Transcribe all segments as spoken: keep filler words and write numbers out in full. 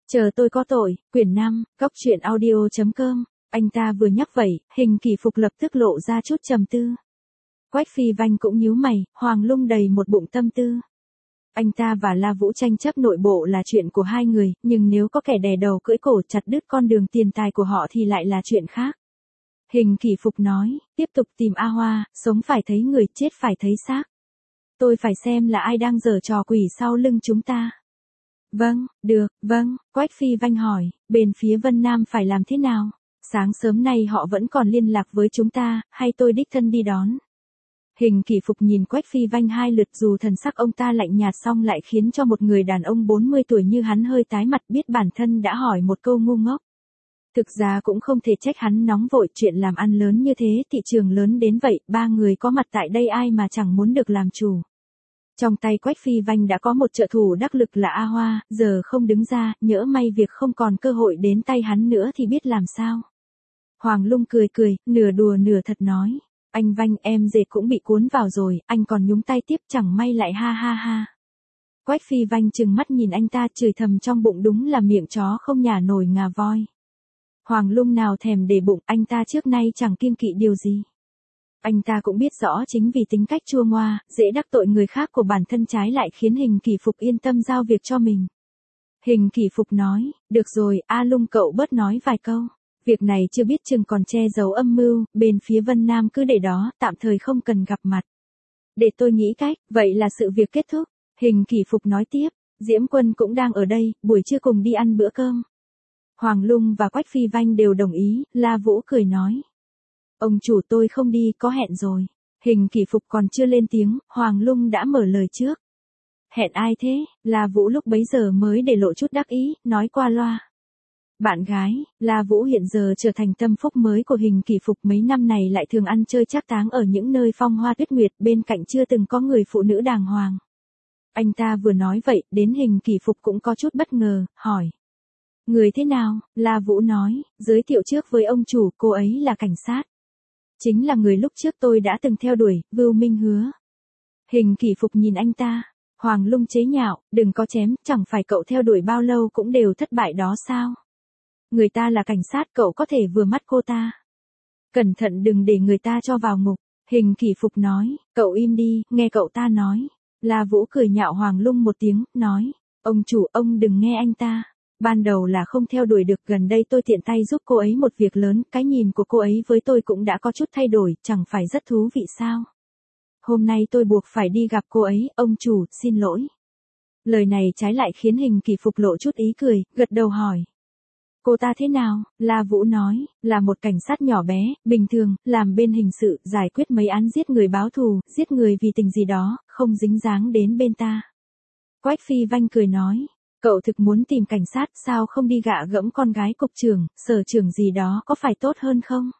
Chờ tôi có tội, quyển năm, góc truyện audio chấm com. Anh ta vừa nhắc vậy, Hình Kỷ Phục lập tức lộ ra chút trầm tư. Quách Phi Vanh cũng nhíu mày, Hoàng Lung đầy một bụng tâm tư. Anh ta và La Vũ tranh chấp nội bộ là chuyện của hai người, nhưng nếu có kẻ đè đầu cưỡi cổ chặt đứt con đường tiền tài của họ thì lại là chuyện khác. Hình Kỷ Phục nói, tiếp tục tìm A Hoa, sống phải thấy người, chết phải thấy xác. Tôi phải xem là ai đang giở trò quỷ sau lưng chúng ta. Vâng, được, vâng, Quách Phi Vanh hỏi, bên phía Vân Nam phải làm thế nào? Sáng sớm nay họ vẫn còn liên lạc với chúng ta, hay tôi đích thân đi đón? Hình Kỷ Phục nhìn Quách Phi Vanh hai lượt, dù thần sắc ông ta lạnh nhạt song lại khiến cho một người đàn ông bốn mươi tuổi như hắn hơi tái mặt, biết bản thân đã hỏi một câu ngu ngốc. Thực ra cũng không thể trách hắn nóng vội, chuyện làm ăn lớn như thế, thị trường lớn đến vậy, ba người có mặt tại đây ai mà chẳng muốn được làm chủ. Trong tay Quách Phi Vanh đã có một trợ thủ đắc lực là A Hoa, giờ không đứng ra, nhỡ may việc không còn cơ hội đến tay hắn nữa thì biết làm sao. Hoàng Lung cười cười, nửa đùa nửa thật nói, anh Vanh em dệt cũng bị cuốn vào rồi, anh còn nhúng tay tiếp, chẳng may lại ha ha ha. Quách Phi Vanh trừng mắt nhìn anh ta, chửi thầm trong bụng, đúng là miệng chó không nhả nổi ngà voi. Hoàng Lung nào thèm để bụng, anh ta trước nay chẳng kiêng kỵ điều gì. Anh ta cũng biết rõ chính vì tính cách chua ngoa, dễ đắc tội người khác của bản thân trái lại khiến Hình Kỷ Phục yên tâm giao việc cho mình. Hình Kỷ Phục nói, được rồi, A Lung cậu bớt nói vài câu. Việc này chưa biết chừng còn che giấu âm mưu, bên phía Vân Nam cứ để đó, tạm thời không cần gặp mặt. Để tôi nghĩ cách, vậy là sự việc kết thúc. Hình Kỷ Phục nói tiếp, Diễm Quân cũng đang ở đây, buổi trưa cùng đi ăn bữa cơm. Hoàng Lung và Quách Phi Vanh đều đồng ý, La Vũ cười nói. Ông chủ tôi không đi, có hẹn rồi. Hình Kỷ Phục còn chưa lên tiếng, Hoàng Lung đã mở lời trước. Hẹn ai thế? La Vũ lúc bấy giờ mới để lộ chút đắc ý, nói qua loa. Bạn gái, La Vũ hiện giờ trở thành tâm phúc mới của Hình Kỷ Phục, mấy năm này lại thường ăn chơi trác táng ở những nơi phong hoa tuyết nguyệt, bên cạnh chưa từng có người phụ nữ đàng hoàng. Anh ta vừa nói vậy, đến Hình Kỷ Phục cũng có chút bất ngờ, hỏi. Người thế nào? La Vũ nói, giới thiệu trước với ông chủ, cô ấy là cảnh sát. Chính là người lúc trước tôi đã từng theo đuổi, Vưu Minh Hứa. Hình Kỷ Phục nhìn anh ta, Hoàng Lung chế nhạo, đừng có chém, chẳng phải cậu theo đuổi bao lâu cũng đều thất bại đó sao? Người ta là cảnh sát, cậu có thể vừa mắt cô ta. Cẩn thận đừng để người ta cho vào ngục. Hình Kỷ Phục nói, cậu im đi, nghe cậu ta nói. La Vũ cười nhạo Hoàng Lung một tiếng, nói, ông chủ, ông đừng nghe anh ta. Ban đầu là không theo đuổi được, gần đây tôi tiện tay giúp cô ấy một việc lớn, cái nhìn của cô ấy với tôi cũng đã có chút thay đổi, chẳng phải rất thú vị sao? Hôm nay tôi buộc phải đi gặp cô ấy, ông chủ, xin lỗi. Lời này trái lại khiến Hình Kỷ Phục lộ chút ý cười, gật đầu hỏi. Cô ta thế nào? La Vũ nói, là một cảnh sát nhỏ bé, bình thường, làm bên hình sự, giải quyết mấy án giết người báo thù, giết người vì tình gì đó, không dính dáng đến bên ta. Quách Phi Vanh cười nói. Cậu thực muốn tìm cảnh sát, sao không đi gạ gẫm con gái cục trưởng, sở trưởng gì đó, có phải tốt hơn không?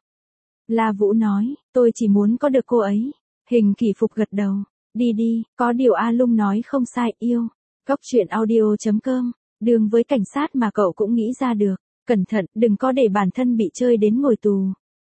La Vũ nói, tôi chỉ muốn có được cô ấy. Hình Kỷ Phục gật đầu, đi đi, có điều A Lung nói không sai, yêu. Góc truyện audio chấm com, đường với cảnh sát mà cậu cũng nghĩ ra được, cẩn thận, đừng có để bản thân bị chơi đến ngồi tù.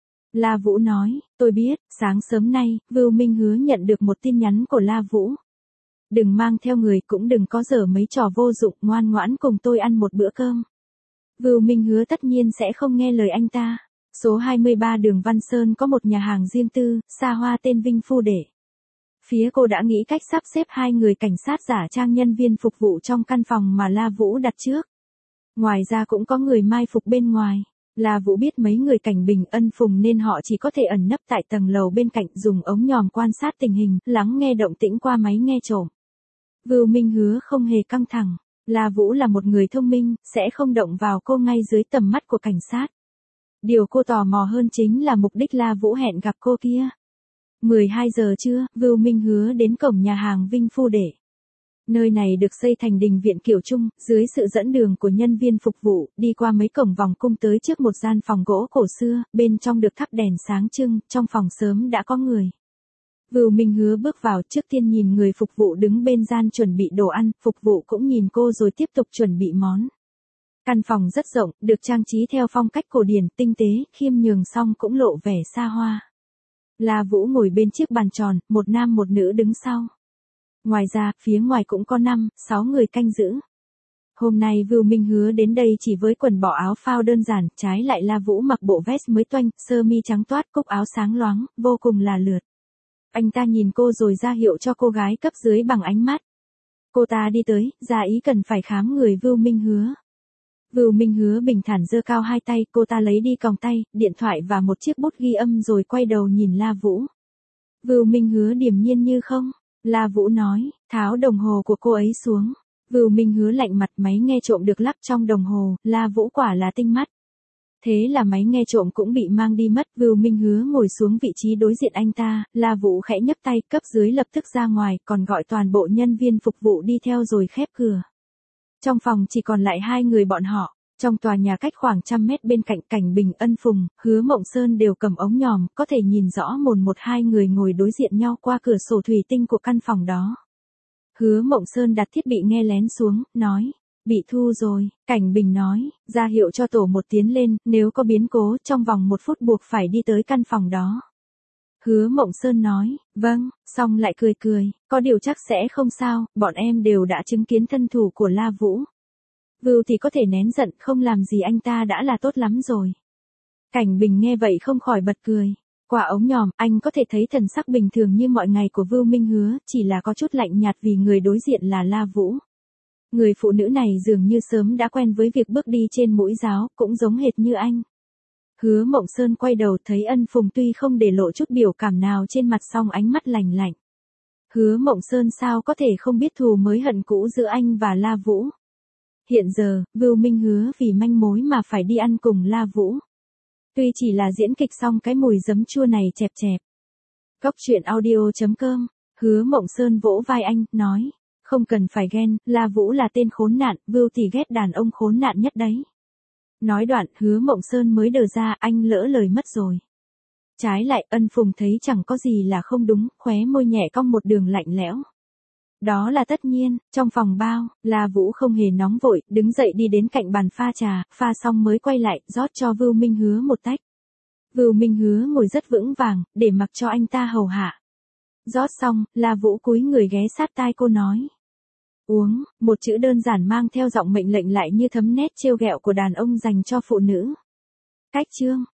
La Vũ nói, tôi biết, sáng sớm nay, Vưu Minh Hứa nhận được một tin nhắn của La Vũ. Đừng mang theo người, cũng đừng có dở mấy trò vô dụng, ngoan ngoãn cùng tôi ăn một bữa cơm. Vưu Minh Hứa tất nhiên sẽ không nghe lời anh ta. Số hai mươi ba đường Văn Sơn có một nhà hàng riêng tư, xa hoa tên Vinh Phu Đệ. Phía cô đã nghĩ cách sắp xếp hai người cảnh sát giả trang nhân viên phục vụ trong căn phòng mà La Vũ đặt trước. Ngoài ra cũng có người mai phục bên ngoài. La Vũ biết mấy người cảnh Bình Ân Phùng nên họ chỉ có thể ẩn nấp tại tầng lầu bên cạnh, dùng ống nhòm quan sát tình hình, lắng nghe động tĩnh qua máy nghe trộm. Vưu Minh Hứa không hề căng thẳng. La Vũ là một người thông minh, sẽ không động vào cô ngay dưới tầm mắt của cảnh sát. Điều cô tò mò hơn chính là mục đích La Vũ hẹn gặp cô kia. mười hai giờ trưa, Vưu Minh Hứa đến cổng nhà hàng Vinh Phu Đệ. Nơi này được xây thành đình viện kiểu Trung, dưới sự dẫn đường của nhân viên phục vụ, đi qua mấy cổng vòng cung tới trước một gian phòng gỗ cổ xưa, bên trong được thắp đèn sáng trưng, trong phòng sớm đã có người. Vưu Minh Hứa bước vào, trước tiên nhìn người phục vụ đứng bên gian chuẩn bị đồ ăn, phục vụ cũng nhìn cô rồi tiếp tục chuẩn bị món. Căn phòng rất rộng, được trang trí theo phong cách cổ điển, tinh tế, khiêm nhường song cũng lộ vẻ xa hoa. La Vũ ngồi bên chiếc bàn tròn, một nam một nữ đứng sau. Ngoài ra, phía ngoài cũng có năm, sáu người canh giữ. Hôm nay Vưu Minh Hứa đến đây chỉ với quần bỏ áo phao đơn giản, trái lại La Vũ mặc bộ vest mới toanh, sơ mi trắng toát, cúc áo sáng loáng, vô cùng là lượt. Anh ta nhìn cô rồi ra hiệu cho cô gái cấp dưới bằng ánh mắt. Cô ta đi tới, ra ý cần phải khám người Vưu Minh Hứa. Vưu Minh Hứa bình thản giơ cao hai tay, cô ta lấy đi còng tay, điện thoại và một chiếc bút ghi âm rồi quay đầu nhìn La Vũ. Vưu Minh Hứa điềm nhiên như không. La Vũ nói, tháo đồng hồ của cô ấy xuống. Vưu Minh Hứa lạnh mặt, máy nghe trộm được lắp trong đồng hồ, La Vũ quả là tinh mắt. Thế là máy nghe trộm cũng bị mang đi mất. Vưu Minh Hứa ngồi xuống vị trí đối diện anh ta, La Vũ khẽ nhấc tay, cấp dưới lập tức ra ngoài, còn gọi toàn bộ nhân viên phục vụ đi theo rồi khép cửa. Trong phòng chỉ còn lại hai người bọn họ. Trong tòa nhà cách khoảng trăm mét bên cạnh Cảnh Bình, Ân Phùng, Hứa Mộng Sơn đều cầm ống nhòm, có thể nhìn rõ mồn một hai người ngồi đối diện nhau qua cửa sổ thủy tinh của căn phòng đó. Hứa Mộng Sơn đặt thiết bị nghe lén xuống, nói, bị thu rồi. Cảnh Bình nói, ra hiệu cho tổ một tiến lên, nếu có biến cố trong vòng một phút buộc phải đi tới căn phòng đó. Hứa Mộng Sơn nói, vâng, xong lại cười cười, có điều chắc sẽ không sao, bọn em đều đã chứng kiến thân thủ của La Vũ. Vưu thì có thể nén giận, không làm gì anh ta đã là tốt lắm rồi. Cảnh Bình nghe vậy không khỏi bật cười. Qua ống nhòm, anh có thể thấy thần sắc bình thường như mọi ngày của Vưu Minh Hứa, chỉ là có chút lạnh nhạt vì người đối diện là La Vũ. Người phụ nữ này dường như sớm đã quen với việc bước đi trên mũi giáo, cũng giống hệt như anh. Hứa Mộng Sơn quay đầu thấy Ân Phùng tuy không để lộ chút biểu cảm nào trên mặt song ánh mắt lạnh lạnh. Hứa Mộng Sơn sao có thể không biết thù mới hận cũ giữa anh và La Vũ. Hiện giờ, Vưu Minh Hứa vì manh mối mà phải đi ăn cùng La Vũ. Tuy chỉ là diễn kịch xong cái mùi giấm chua này chẹp chẹp. Cóc truyện audio chấm com, Hứa Mộng Sơn vỗ vai anh, nói, không cần phải ghen, La Vũ là tên khốn nạn, Vưu thì ghét đàn ông khốn nạn nhất đấy. Nói đoạn, Hứa Mộng Sơn mới đờ ra, anh lỡ lời mất rồi. Trái lại, Ân Phùng thấy chẳng có gì là không đúng, khóe môi nhẹ cong một đường lạnh lẽo. Đó là tất nhiên. Trong phòng bao, La Vũ không hề nóng vội, đứng dậy đi đến cạnh bàn pha trà, pha xong mới quay lại, rót cho Vưu Minh Hứa một tách. Vưu Minh Hứa ngồi rất vững vàng, để mặc cho anh ta hầu hạ. Rót xong, La Vũ cúi người ghé sát tai cô nói. Uống, một chữ đơn giản mang theo giọng mệnh lệnh lại như thấm nét trêu ghẹo của đàn ông dành cho phụ nữ. Cách chương.